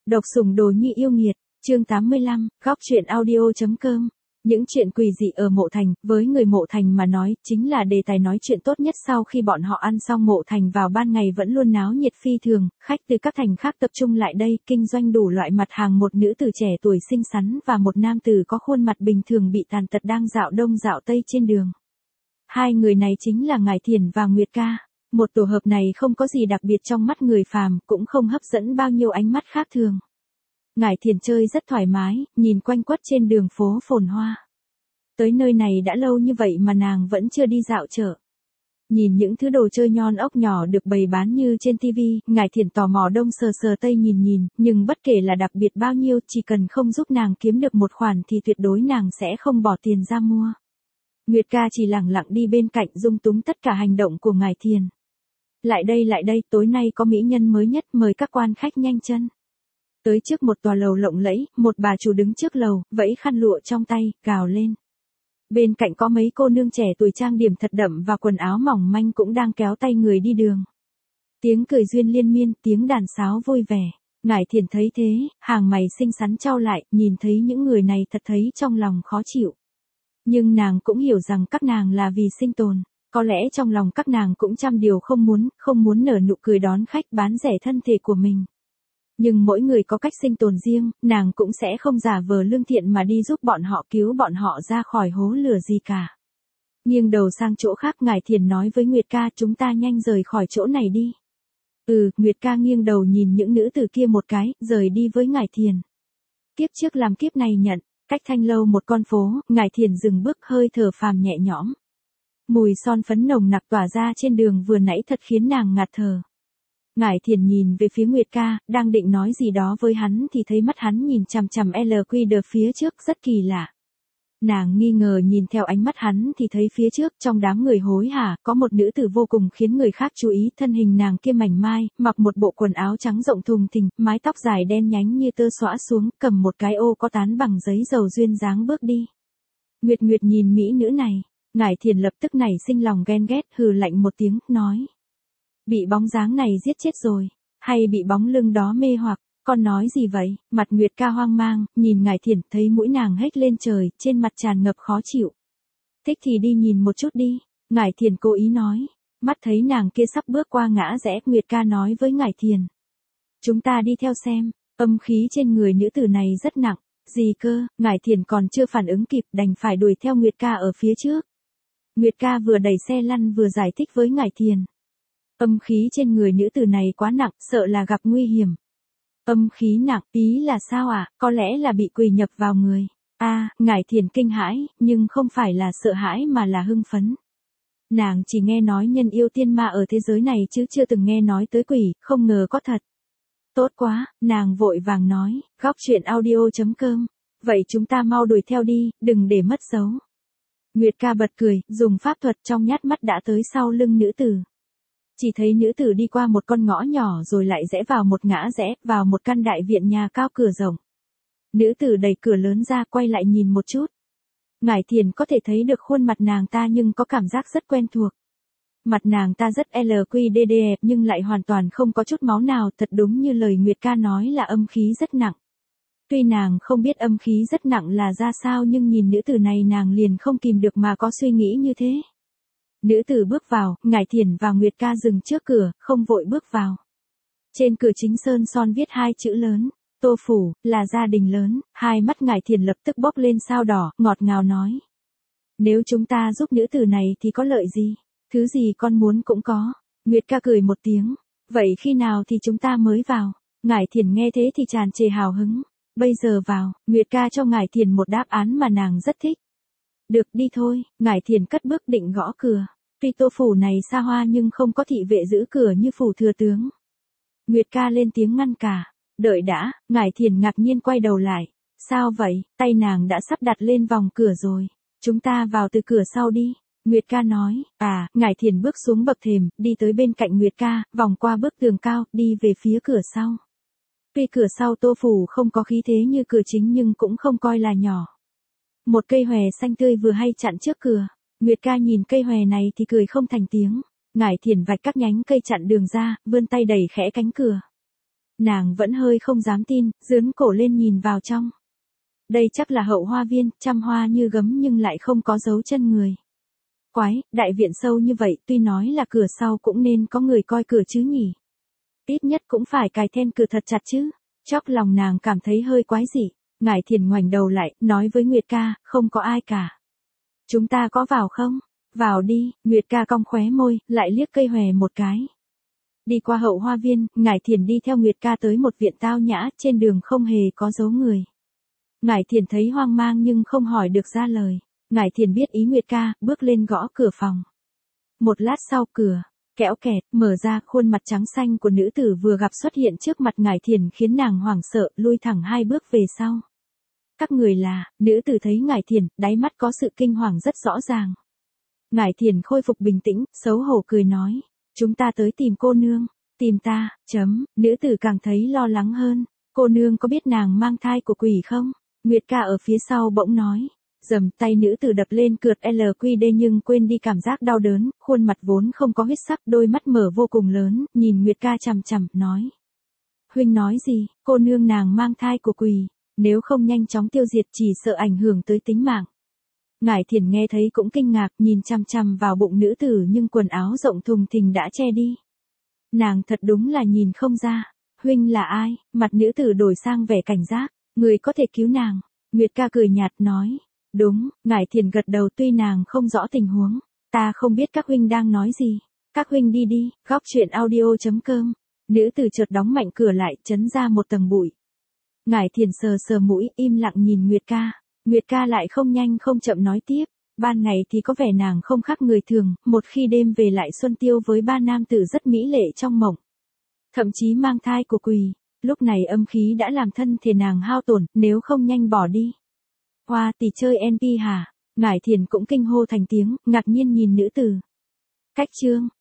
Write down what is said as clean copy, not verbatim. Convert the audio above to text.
Độc sủng đồ nhi yêu nghiệt, chương 85, góc truyện audio.com. Những chuyện quỷ dị ở Mộ Thành, với người Mộ Thành mà nói, chính là đề tài nói chuyện tốt nhất sau khi bọn họ ăn xong. Mộ Thành vào ban ngày vẫn luôn náo nhiệt phi thường, khách từ các thành khác tập trung lại đây, kinh doanh đủ loại mặt hàng. Một nữ tử trẻ tuổi xinh xắn và một nam tử có khuôn mặt bình thường bị tàn tật đang dạo đông dạo tây trên đường. Hai người này chính là Ngải Thiền và Nguyệt Ca. Một tổ hợp này không có gì đặc biệt trong mắt người phàm, cũng không hấp dẫn bao nhiêu ánh mắt khác thường. Ngải Thiền chơi rất thoải mái, nhìn quanh quất trên đường phố phồn hoa. Tới nơi này đã lâu như vậy mà nàng vẫn chưa đi dạo chợ. Nhìn những thứ đồ chơi nhon ốc nhỏ được bày bán như trên tivi, Ngải Thiền tò mò đông sờ sờ tây nhìn, nhưng bất kể là đặc biệt bao nhiêu, chỉ cần không giúp nàng kiếm được một khoản thì tuyệt đối nàng sẽ không bỏ tiền ra mua. Nguyệt Ca chỉ lẳng lặng đi bên cạnh dung túng tất cả hành động của Ngải Thiền. Lại đây, tối nay có mỹ nhân mới nhất, mời các quan khách nhanh chân. Tới trước một tòa lầu lộng lẫy, một bà chủ đứng trước lầu, vẫy khăn lụa trong tay, gào lên. Bên cạnh có mấy cô nương trẻ tuổi trang điểm thật đậm và quần áo mỏng manh cũng đang kéo tay người đi đường. Tiếng cười duyên liên miên, tiếng đàn sáo vui vẻ. Ngải Thiền thấy thế, hàng mày xinh xắn chau lại, nhìn thấy những người này thật thấy trong lòng khó chịu. Nhưng nàng cũng hiểu rằng các nàng là vì sinh tồn. Có lẽ trong lòng các nàng cũng trăm điều không muốn nở nụ cười đón khách bán rẻ thân thể của mình. Nhưng mỗi người có cách sinh tồn riêng, nàng cũng sẽ không giả vờ lương thiện mà đi giúp bọn họ, cứu bọn họ ra khỏi hố lửa gì cả. Nghiêng đầu sang chỗ khác, Ngải Thiền nói với Nguyệt Ca, chúng ta nhanh rời khỏi chỗ này đi. Nguyệt Ca nghiêng đầu nhìn những nữ tử kia một cái, rời đi với Ngải Thiền. Kiếp trước làm kiếp này nhận, cách Thanh Lâu một con phố, Ngải Thiền dừng bước, hơi thở phàm nhẹ nhõm. Mùi son phấn nồng nặc tỏa ra trên đường vừa nãy thật khiến nàng ngạt thở. Ngải Thiền nhìn về phía Nguyệt Ca, đang định nói gì đó với hắn thì thấy mắt hắn nhìn chằm chằm LQD phía trước, rất kỳ lạ. Nàng nghi ngờ nhìn theo ánh mắt hắn thì thấy phía trước trong đám người hối hả có một nữ tử vô cùng khiến người khác chú ý. Thân hình nàng kia mảnh mai, mặc một bộ quần áo trắng rộng thùng thình, mái tóc dài đen nhánh như tơ xõa xuống, cầm một cái ô có tán bằng giấy dầu duyên dáng bước đi. Nguyệt nhìn mỹ nữ này. Ngải Thiền lập tức nảy sinh lòng ghen ghét, hừ lạnh một tiếng, nói. Bị bóng dáng này giết chết rồi, hay bị bóng lưng đó mê hoặc, con nói gì vậy? Mặt Nguyệt Ca hoang mang, nhìn Ngải Thiền, thấy mũi nàng hếch lên trời, trên mặt tràn ngập khó chịu. Thích thì đi nhìn một chút đi, Ngải Thiền cố ý nói. Mắt thấy nàng kia sắp bước qua ngã rẽ, Nguyệt Ca nói với Ngải Thiền. Chúng ta đi theo xem, âm khí trên người nữ tử này rất nặng. Gì cơ? Ngải Thiền còn chưa phản ứng kịp, đành phải đuổi theo Nguyệt Ca ở phía trước. Nguyệt Ca vừa đẩy xe lăn vừa giải thích với Ngải Thiền. Âm khí trên người nữ tử này quá nặng, sợ là gặp nguy hiểm. Âm khí nặng, ý là sao ạ? Có lẽ là bị quỷ nhập vào người. Ngải Thiền kinh hãi, nhưng không phải là sợ hãi mà là hưng phấn. Nàng chỉ nghe nói nhân yêu tiên ma ở thế giới này chứ chưa từng nghe nói tới quỷ, không ngờ có thật. Tốt quá, nàng vội vàng nói, góc truyện audio.com. Vậy chúng ta mau đuổi theo đi, đừng để mất dấu. Nguyệt Ca bật cười, dùng pháp thuật trong nhát mắt đã tới sau lưng nữ tử. Chỉ thấy nữ tử đi qua một con ngõ nhỏ rồi lại rẽ vào một ngã rẽ, vào một căn đại viện nhà cao cửa rộng. Nữ tử đẩy cửa lớn ra, quay lại nhìn một chút. Ngải Thiền có thể thấy được khuôn mặt nàng ta nhưng có cảm giác rất quen thuộc. Mặt nàng ta rất LQD đẹp nhưng lại hoàn toàn không có chút máu nào, thật đúng như lời Nguyệt Ca nói là âm khí rất nặng. Tuy nàng không biết âm khí rất nặng là ra sao nhưng nhìn nữ tử này nàng liền không kìm được mà có suy nghĩ như thế. Nữ tử bước vào, Ngải Thiền và Nguyệt Ca dừng trước cửa, không vội bước vào. Trên cửa chính sơn son viết hai chữ lớn, Tô Phủ, là gia đình lớn. Hai mắt Ngải Thiền lập tức bốc lên sao đỏ, ngọt ngào nói. Nếu chúng ta giúp nữ tử này thì có lợi gì? Thứ gì con muốn cũng có. Nguyệt Ca cười một tiếng. Vậy khi nào thì chúng ta mới vào? Ngải Thiền nghe thế thì tràn trề hào hứng. Bây giờ vào. Nguyệt Ca cho Ngải Thiền một đáp án mà nàng rất thích. Được, đi thôi. Ngải Thiền cất bước định gõ cửa. Tuy Tô Phủ này xa hoa nhưng không có thị vệ giữ cửa như phủ thừa tướng. Nguyệt Ca lên tiếng ngăn cả. Đợi đã. Ngải Thiền ngạc nhiên quay đầu lại. Sao vậy? Tay nàng đã sắp đặt lên vòng cửa rồi. Chúng ta vào từ cửa sau đi. Nguyệt Ca nói. Ngải Thiền bước xuống bậc thềm, đi tới bên cạnh Nguyệt Ca, vòng qua bức tường cao, đi về phía cửa sau. Tuy cửa sau Tô Phủ không có khí thế như cửa chính nhưng cũng không coi là nhỏ. Một cây hòe xanh tươi vừa hay chặn trước cửa. Nguyệt Ca nhìn cây hòe này thì cười không thành tiếng. Ngải Thiền vạch các nhánh cây chặn đường ra, vươn tay đẩy khẽ cánh cửa. Nàng vẫn hơi không dám tin, dướn cổ lên nhìn vào trong. Đây chắc là hậu hoa viên, trăm hoa như gấm nhưng lại không có dấu chân người. Quái, đại viện sâu như vậy, tuy nói là cửa sau cũng nên có người coi cửa chứ nhỉ. Ít nhất cũng phải cài then cửa thật chặt chứ. Chốc lòng nàng cảm thấy hơi quái dị. Ngải Thiền ngoảnh đầu lại, nói với Nguyệt ca, không có ai cả. Chúng ta có vào không? Vào đi, Nguyệt ca cong khóe môi, lại liếc cây hòe một cái. Đi qua hậu hoa viên, Ngải Thiền đi theo Nguyệt ca tới một viện tao nhã, trên đường không hề có dấu người. Ngải Thiền thấy hoang mang nhưng không hỏi được ra lời. Ngải Thiền biết ý Nguyệt ca, bước lên gõ cửa phòng. Một lát sau cửa, kẽo kẹt, mở ra, khuôn mặt trắng xanh của nữ tử vừa gặp xuất hiện trước mặt Ngải Thiền khiến nàng hoảng sợ, lui thẳng 2 bước về sau. Các người là, nữ tử thấy Ngải Thiền, đáy mắt có sự kinh hoàng rất rõ ràng. Ngải Thiền khôi phục bình tĩnh, xấu hổ cười nói, chúng ta tới tìm cô nương, tìm ta, nữ tử càng thấy lo lắng hơn, cô nương có biết nàng mang thai của quỷ không? Nguyệt ca ở phía sau bỗng nói, dầm tay nữ tử đập lên cượt LQD nhưng quên đi cảm giác đau đớn, khuôn mặt vốn không có huyết sắc, đôi mắt mở vô cùng lớn, nhìn Nguyệt ca chằm chằm, nói. Huynh nói gì, cô nương nàng mang thai của quỷ, nếu không nhanh chóng tiêu diệt chỉ sợ ảnh hưởng tới tính mạng. Ngải Thiền nghe thấy cũng kinh ngạc, nhìn chằm chằm vào bụng nữ tử nhưng quần áo rộng thùng thình đã che đi. Nàng thật đúng là nhìn không ra, huynh là ai, mặt nữ tử đổi sang vẻ cảnh giác, người có thể cứu nàng. Nguyệt ca cười nhạt nói, đúng, Ngải Thiền gật đầu tuy nàng không rõ tình huống, ta không biết các huynh đang nói gì, các huynh đi đi, góc truyện audio.com. Nữ tử chợt đóng mạnh cửa lại, trấn ra một tầng bụi. Ngải Thiền sờ sờ mũi, im lặng nhìn Nguyệt ca. Nguyệt ca lại không nhanh không chậm nói tiếp, ban ngày thì có vẻ nàng không khác người thường, một khi đêm về lại xuân tiêu với 3 nam tử rất mỹ lệ trong mộng. Thậm chí mang thai của quỷ, lúc này âm khí đã làm thân thể nàng hao tổn, nếu không nhanh bỏ đi. Hoa tỷ chơi NP hả? Ngải Thiền cũng kinh hô thành tiếng, ngạc nhiên nhìn nữ tử. Cách chương.